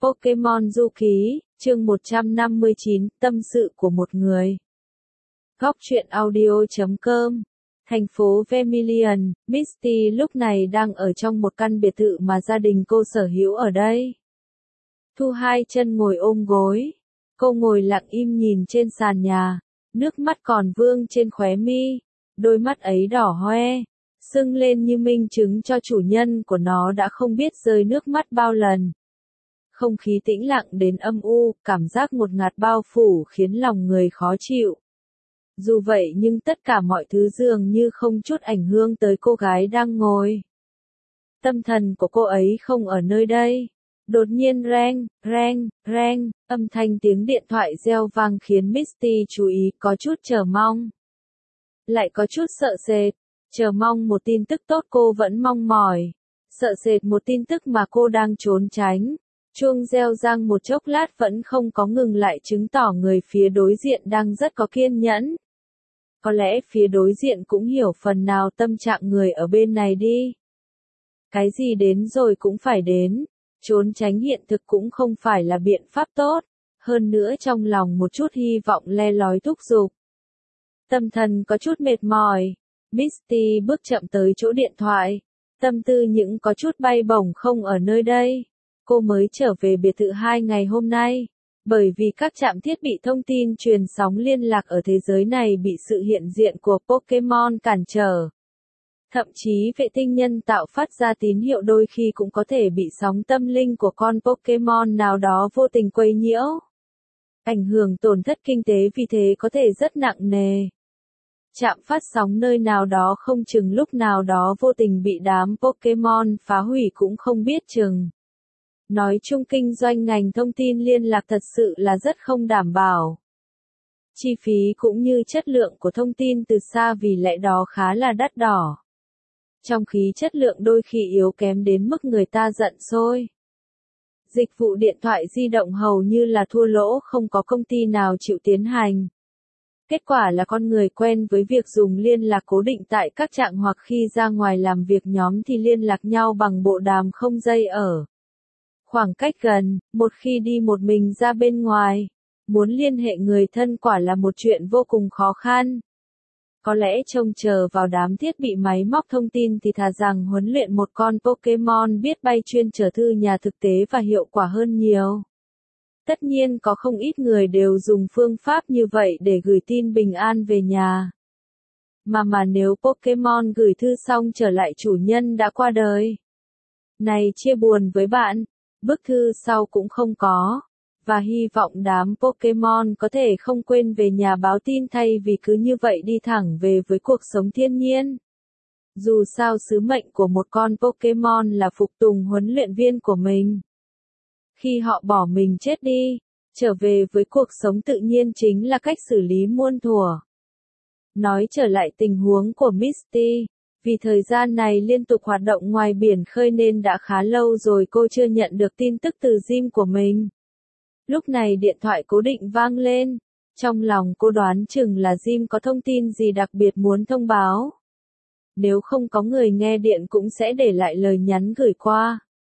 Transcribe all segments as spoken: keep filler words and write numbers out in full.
Pokemon Du Ký, chương một trăm năm mươi chín, tâm sự của một người. Góc truyện audio chấm com. Thành phố Vermilion, Misty lúc này đang ở trong một căn biệt thự mà gia đình cô sở hữu ở đây. Thu hai chân ngồi ôm gối. Cô ngồi lặng im nhìn trên sàn nhà, nước mắt còn vương trên khóe mi, đôi mắt ấy đỏ hoe, sưng lên như minh chứng cho chủ nhân của nó đã không biết rơi nước mắt bao lần. Không khí tĩnh lặng đến âm u, cảm giác ngột ngạt bao phủ khiến lòng người khó chịu. Dù vậy nhưng tất cả mọi thứ dường như không chút ảnh hưởng tới cô gái đang ngồi. Tâm thần của cô ấy không ở nơi đây. Đột nhiên reng, reng, reng, âm thanh tiếng điện thoại reo vang khiến Misty chú ý, có chút chờ mong. Lại có chút sợ sệt, chờ mong một tin tức tốt cô vẫn mong mỏi, sợ sệt một tin tức mà cô đang trốn tránh. Chuông reo rang một chốc lát vẫn không có ngừng lại, chứng tỏ người phía đối diện đang rất có kiên nhẫn. Có lẽ phía đối diện cũng hiểu phần nào tâm trạng người ở bên này đi. Cái gì đến rồi cũng phải đến, trốn tránh hiện thực cũng không phải là biện pháp tốt, hơn nữa trong lòng một chút hy vọng le lói thúc giục. Tâm thần có chút mệt mỏi, Misty bước chậm tới chỗ điện thoại, tâm tư những có chút bay bổng không ở nơi đây. Cô mới trở về biệt thự hai ngày hôm nay, bởi vì các trạm thiết bị thông tin truyền sóng liên lạc ở thế giới này bị sự hiện diện của Pokemon cản trở. Thậm chí vệ tinh nhân tạo phát ra tín hiệu đôi khi cũng có thể bị sóng tâm linh của con Pokemon nào đó vô tình quấy nhiễu. Ảnh hưởng tổn thất kinh tế vì thế có thể rất nặng nề. Trạm phát sóng nơi nào đó không chừng lúc nào đó vô tình bị đám Pokemon phá hủy cũng không biết chừng. Nói chung kinh doanh ngành thông tin liên lạc thật sự là rất không đảm bảo. Chi phí cũng như chất lượng của thông tin từ xa vì lẽ đó khá là đắt đỏ. Trong khi chất lượng đôi khi yếu kém đến mức người ta giận sôi. Dịch vụ điện thoại di động hầu như là thua lỗ, không có công ty nào chịu tiến hành. Kết quả là con người quen với việc dùng liên lạc cố định tại các trạm hoặc khi ra ngoài làm việc nhóm thì liên lạc nhau bằng bộ đàm không dây ở khoảng cách gần, một khi đi một mình ra bên ngoài, muốn liên hệ người thân quả là một chuyện vô cùng khó khăn. Có lẽ trông chờ vào đám thiết bị máy móc thông tin thì thà rằng huấn luyện một con Pokemon biết bay chuyên chở thư nhà thực tế và hiệu quả hơn nhiều. Tất nhiên có không ít người đều dùng phương pháp như vậy để gửi tin bình an về nhà. Mà mà nếu Pokemon gửi thư xong trở lại chủ nhân đã qua đời. Này chia buồn với bạn. Bức thư sau cũng không có, và hy vọng đám Pokemon có thể không quên về nhà báo tin thay vì cứ như vậy đi thẳng về với cuộc sống thiên nhiên. Dù sao sứ mệnh của một con Pokemon là phục tùng huấn luyện viên của mình. Khi họ bỏ mình chết đi, trở về với cuộc sống tự nhiên chính là cách xử lý muôn thuở. Nói trở lại tình huống của Misty. Vì thời gian này liên tục hoạt động ngoài biển khơi nên đã khá lâu rồi cô chưa nhận được tin tức từ gym của mình. Lúc này điện thoại cố định vang lên. Trong lòng cô đoán chừng là gym có thông tin gì đặc biệt muốn thông báo. Nếu không có người nghe điện cũng sẽ để lại lời nhắn gửi qua.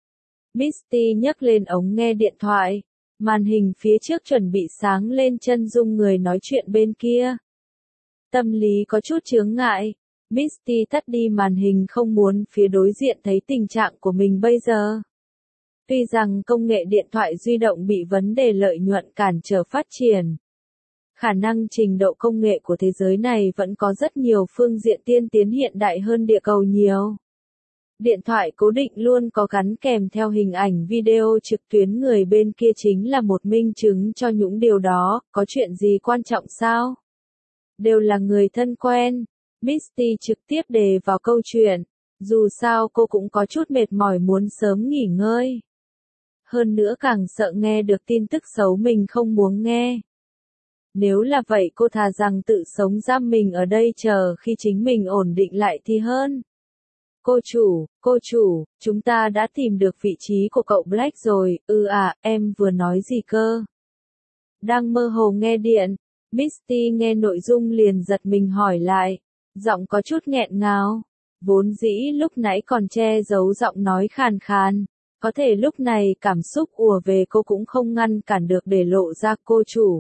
Misty nhấc lên ống nghe điện thoại. Màn hình phía trước chuẩn bị sáng lên chân dung người nói chuyện bên kia. Tâm lý có chút chướng ngại. Misty tắt đi màn hình không muốn phía đối diện thấy tình trạng của mình bây giờ. Tuy rằng công nghệ điện thoại di động bị vấn đề lợi nhuận cản trở phát triển. Khả năng trình độ công nghệ của thế giới này vẫn có rất nhiều phương diện tiên tiến hiện đại hơn địa cầu nhiều. Điện thoại cố định luôn có gắn kèm theo hình ảnh video trực tuyến, người bên kia chính là một minh chứng cho những điều đó, có chuyện gì quan trọng sao? Đều là người thân quen. Misty trực tiếp đề vào câu chuyện, dù sao cô cũng có chút mệt mỏi muốn sớm nghỉ ngơi. Hơn nữa càng sợ nghe được tin tức xấu mình không muốn nghe. Nếu là vậy cô thà rằng tự sống giam mình ở đây chờ khi chính mình ổn định lại thì hơn. Cô chủ, cô chủ, chúng ta đã tìm được vị trí của cậu Black rồi, ừ à, em vừa nói gì cơ? Đang mơ hồ nghe điện, Misty nghe nội dung liền giật mình hỏi lại. Giọng có chút nghẹn ngào, vốn dĩ lúc nãy còn che giấu giọng nói khàn khàn, Có thể lúc này cảm xúc ùa về cô cũng không ngăn cản được để lộ ra cô chủ.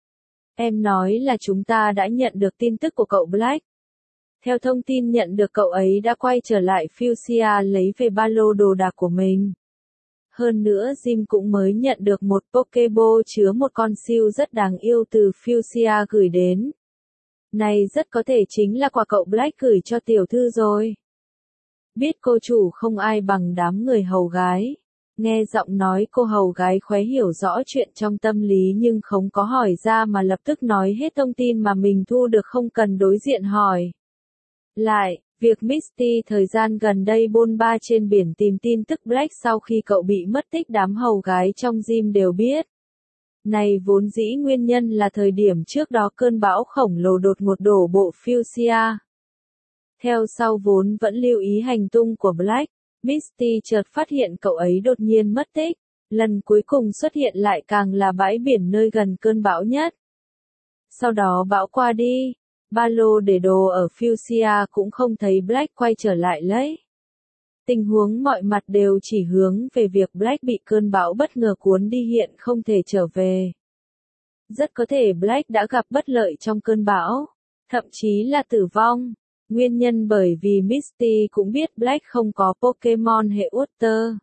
Em nói là chúng ta đã nhận được tin tức của cậu Black. Theo thông tin nhận được cậu ấy đã quay trở lại Fuchsia lấy về ba lô đồ đạc của mình. Hơn nữa Jim cũng mới nhận được một Pokeball chứa một con siêu rất đáng yêu từ Fuchsia gửi đến. Này rất có thể chính là quà cậu Black gửi cho tiểu thư rồi. Biết cô chủ không ai bằng đám người hầu gái. Nghe giọng nói cô hầu gái khóe hiểu rõ chuyện trong tâm lý nhưng không có hỏi ra mà lập tức nói hết thông tin mà mình thu được không cần đối diện hỏi. Lại, việc Misty thời gian gần đây bôn ba trên biển tìm tin tức Black sau khi cậu bị mất tích đám hầu gái trong gym đều biết. Này vốn dĩ nguyên nhân là thời điểm trước đó cơn bão khổng lồ đột ngột đổ bộ Fuchsia. Theo sau vốn vẫn lưu ý hành tung của Black, Misty chợt phát hiện cậu ấy đột nhiên mất tích, lần cuối cùng xuất hiện lại càng là bãi biển nơi gần cơn bão nhất. Sau đó bão qua đi, ba lô để đồ ở Fuchsia cũng không thấy Black quay trở lại lấy. Tình huống mọi mặt đều chỉ hướng về việc Black bị cơn bão bất ngờ cuốn đi hiện không thể trở về. Rất có thể Black đã gặp bất lợi trong cơn bão, thậm chí là tử vong. Nguyên nhân bởi vì Misty cũng biết Black không có Pokemon hệ Water.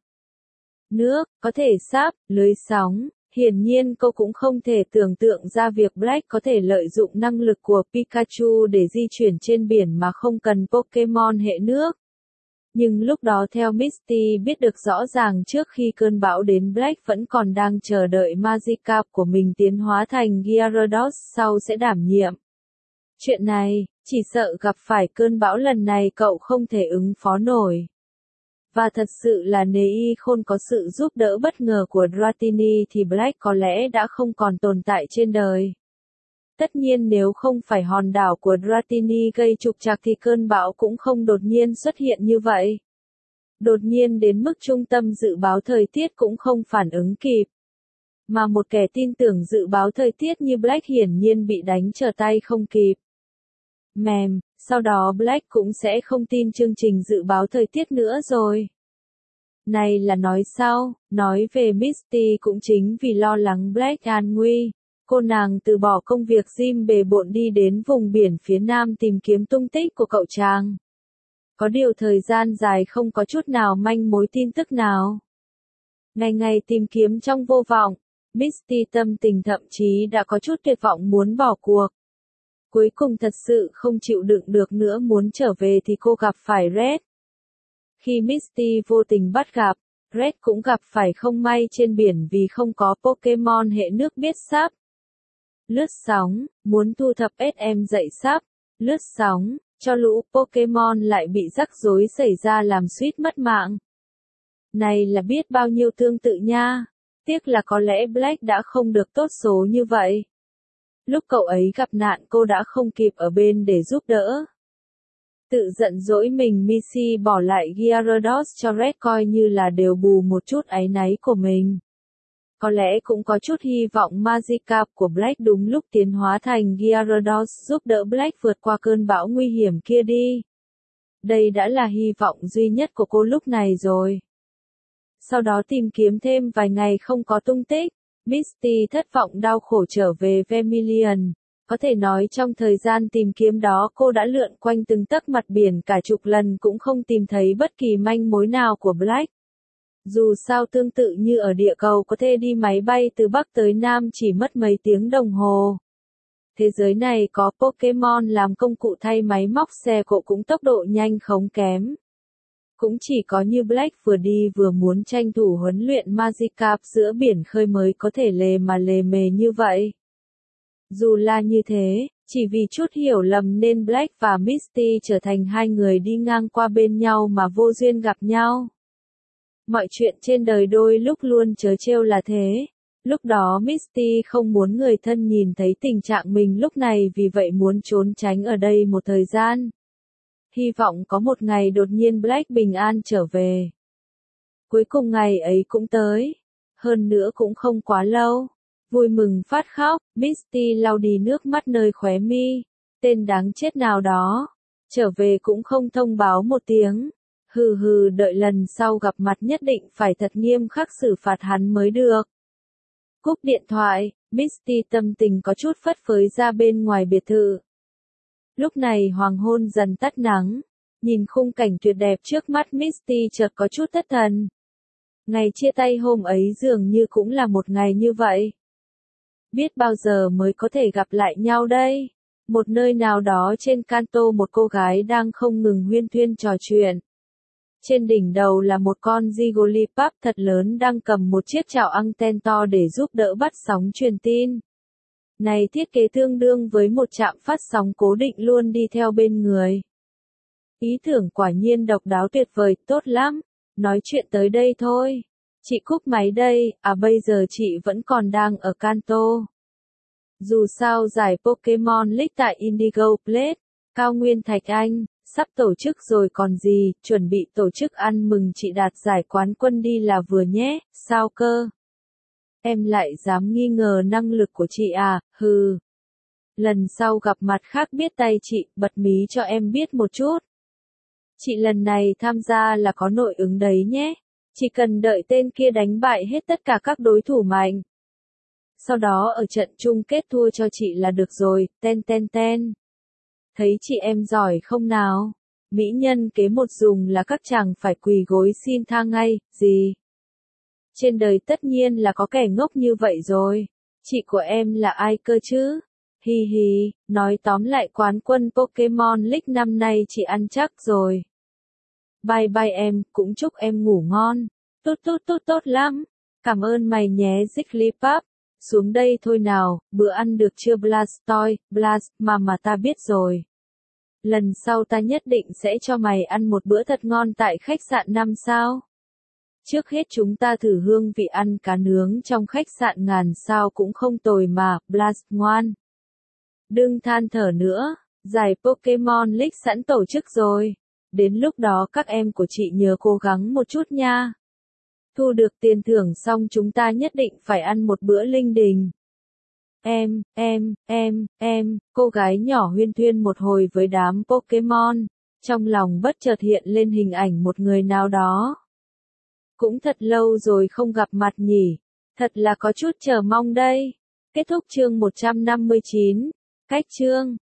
Nước, có thể sáp, lưới sóng. Hiển nhiên cô cũng không thể tưởng tượng ra việc Black có thể lợi dụng năng lực của Pikachu để di chuyển trên biển mà không cần Pokemon hệ nước. Nhưng lúc đó theo Misty biết được rõ ràng trước khi cơn bão đến Black vẫn còn đang chờ đợi Magikarp của mình tiến hóa thành Gyarados sau sẽ đảm nhiệm. Chuyện này, chỉ sợ gặp phải cơn bão lần này cậu không thể ứng phó nổi. Và thật sự là nếu y khôn có sự giúp đỡ bất ngờ của Dratini thì Black có lẽ đã không còn tồn tại trên đời. Tất nhiên nếu không phải hòn đảo của Dratini gây trục trặc thì cơn bão cũng không đột nhiên xuất hiện như vậy. Đột nhiên đến mức trung tâm dự báo thời tiết cũng không phản ứng kịp. Mà một kẻ tin tưởng dự báo thời tiết như Black hiển nhiên bị đánh trở tay không kịp. Mềm, sau đó Black cũng sẽ không tin chương trình dự báo thời tiết nữa rồi. Này là nói sao, nói về Misty cũng chính vì lo lắng Black an nguy. Cô nàng từ bỏ công việc gym bề bộn đi đến vùng biển phía nam tìm kiếm tung tích của cậu chàng. Có điều thời gian dài không có chút nào manh mối tin tức nào. Ngày ngày tìm kiếm trong vô vọng, Misty tâm tình thậm chí đã có chút tuyệt vọng muốn bỏ cuộc. Cuối cùng thật sự không chịu đựng được nữa muốn trở về thì cô gặp phải Red. Khi Misty vô tình bắt gặp, Red cũng gặp phải không may trên biển vì không có Pokemon hệ nước biết sáp. Lướt sóng, muốn thu thập ét em dậy sáp, lướt sóng, cho lũ Pokemon lại bị rắc rối xảy ra làm suýt mất mạng. Này là biết bao nhiêu tương tự nha, tiếc là có lẽ Black đã không được tốt số như vậy. Lúc cậu ấy gặp nạn cô đã không kịp ở bên để giúp đỡ. Tự giận dỗi mình Missy bỏ lại Gyarados cho Red coi như là đều bù một chút áy náy của mình. Có lẽ cũng có chút hy vọng Magikarp của Black đúng lúc tiến hóa thành Gyarados giúp đỡ Black vượt qua cơn bão nguy hiểm kia đi. Đây đã là hy vọng duy nhất của cô lúc này rồi. Sau đó tìm kiếm thêm vài ngày không có tung tích, Misty thất vọng đau khổ trở về Vermilion. Có thể nói trong thời gian tìm kiếm đó cô đã lượn quanh từng tấc mặt biển cả chục lần cũng không tìm thấy bất kỳ manh mối nào của Black. Dù sao tương tự như ở địa cầu có thể đi máy bay từ Bắc tới Nam chỉ mất mấy tiếng đồng hồ. Thế giới này có Pokemon làm công cụ thay máy móc xe cộ cũng tốc độ nhanh không kém. Cũng chỉ có như Black vừa đi vừa muốn tranh thủ huấn luyện Magikarp giữa biển khơi mới có thể lề mà lề mề như vậy. Dù là như thế, chỉ vì chút hiểu lầm nên Black và Misty trở thành hai người đi ngang qua bên nhau mà vô duyên gặp nhau. Mọi chuyện trên đời đôi lúc luôn trớ trêu là thế. Lúc đó Misty không muốn người thân nhìn thấy tình trạng mình lúc này vì vậy muốn trốn tránh ở đây một thời gian. Hy vọng có một ngày đột nhiên Black bình an trở về. Cuối cùng ngày ấy cũng tới. Hơn nữa cũng không quá lâu. Vui mừng phát khóc, Misty lau đi nước mắt nơi khóe mi. Tên đáng chết nào đó. Trở về cũng không thông báo một tiếng. Hừ hừ, đợi lần sau gặp mặt nhất định phải thật nghiêm khắc xử phạt hắn mới được. Cúp điện thoại, Misty tâm tình có chút phất phới ra bên ngoài biệt thự. Lúc này hoàng hôn dần tắt nắng, nhìn khung cảnh tuyệt đẹp trước mắt Misty chợt có chút thất thần. Ngày chia tay hôm ấy dường như cũng là một ngày như vậy. Biết bao giờ mới có thể gặp lại nhau đây? Một nơi nào đó trên Kanto một cô gái đang không ngừng huyên thuyên trò chuyện. Trên đỉnh đầu là một con Jigglypuff thật lớn đang cầm một chiếc chảo anten to để giúp đỡ bắt sóng truyền tin. Này thiết kế tương đương với một trạm phát sóng cố định luôn đi theo bên người. Ý tưởng quả nhiên độc đáo tuyệt vời, tốt lắm. Nói chuyện tới đây thôi. Chị cúp máy đây, à bây giờ chị vẫn còn đang ở Kanto. Dù sao giải Pokemon League tại Indigo Place, Cao Nguyên Thạch Anh, sắp tổ chức rồi còn gì, chuẩn bị tổ chức ăn mừng chị đạt giải quán quân đi là vừa nhé, sao cơ? Em lại dám nghi ngờ năng lực của chị à, hừ. Lần sau gặp mặt khác biết tay chị, bật mí cho em biết một chút. Chị lần này tham gia là có nội ứng đấy nhé. Chỉ cần đợi tên kia đánh bại hết tất cả các đối thủ mạnh. Sau đó ở trận chung kết thua cho chị là được rồi, ten ten ten. Thấy chị em giỏi không nào? Mỹ nhân kế một dùng là các chàng phải quỳ gối xin tha ngay, gì? Trên đời tất nhiên là có kẻ ngốc như vậy rồi. Chị của em là ai cơ chứ? Hi hi, nói tóm lại quán quân Pokemon League năm nay chị ăn chắc rồi. Bye bye em, cũng chúc em ngủ ngon. Tốt tốt tốt tốt lắm. Cảm ơn mày nhé Jigglypuff. Xuống đây thôi nào, bữa ăn được chưa Blastoise, Blast, mà mà ta biết rồi. Lần sau ta nhất định sẽ cho mày ăn một bữa thật ngon tại khách sạn năm sao. Trước hết chúng ta thử hương vị ăn cá nướng trong khách sạn ngàn sao cũng không tồi mà, Blast ngoan. Đừng than thở nữa, giải Pokemon League sẵn tổ chức rồi. Đến lúc đó các em của chị nhớ cố gắng một chút nha. Thu được tiền thưởng xong chúng ta nhất định phải ăn một bữa linh đình. Em, em, em, em, cô gái nhỏ huyên thuyên một hồi với đám Pokemon, trong lòng bất chợt hiện lên hình ảnh một người nào đó. Cũng thật lâu rồi không gặp mặt nhỉ, thật là có chút chờ mong đây. Kết thúc chương một trăm năm mươi chín, cách chương.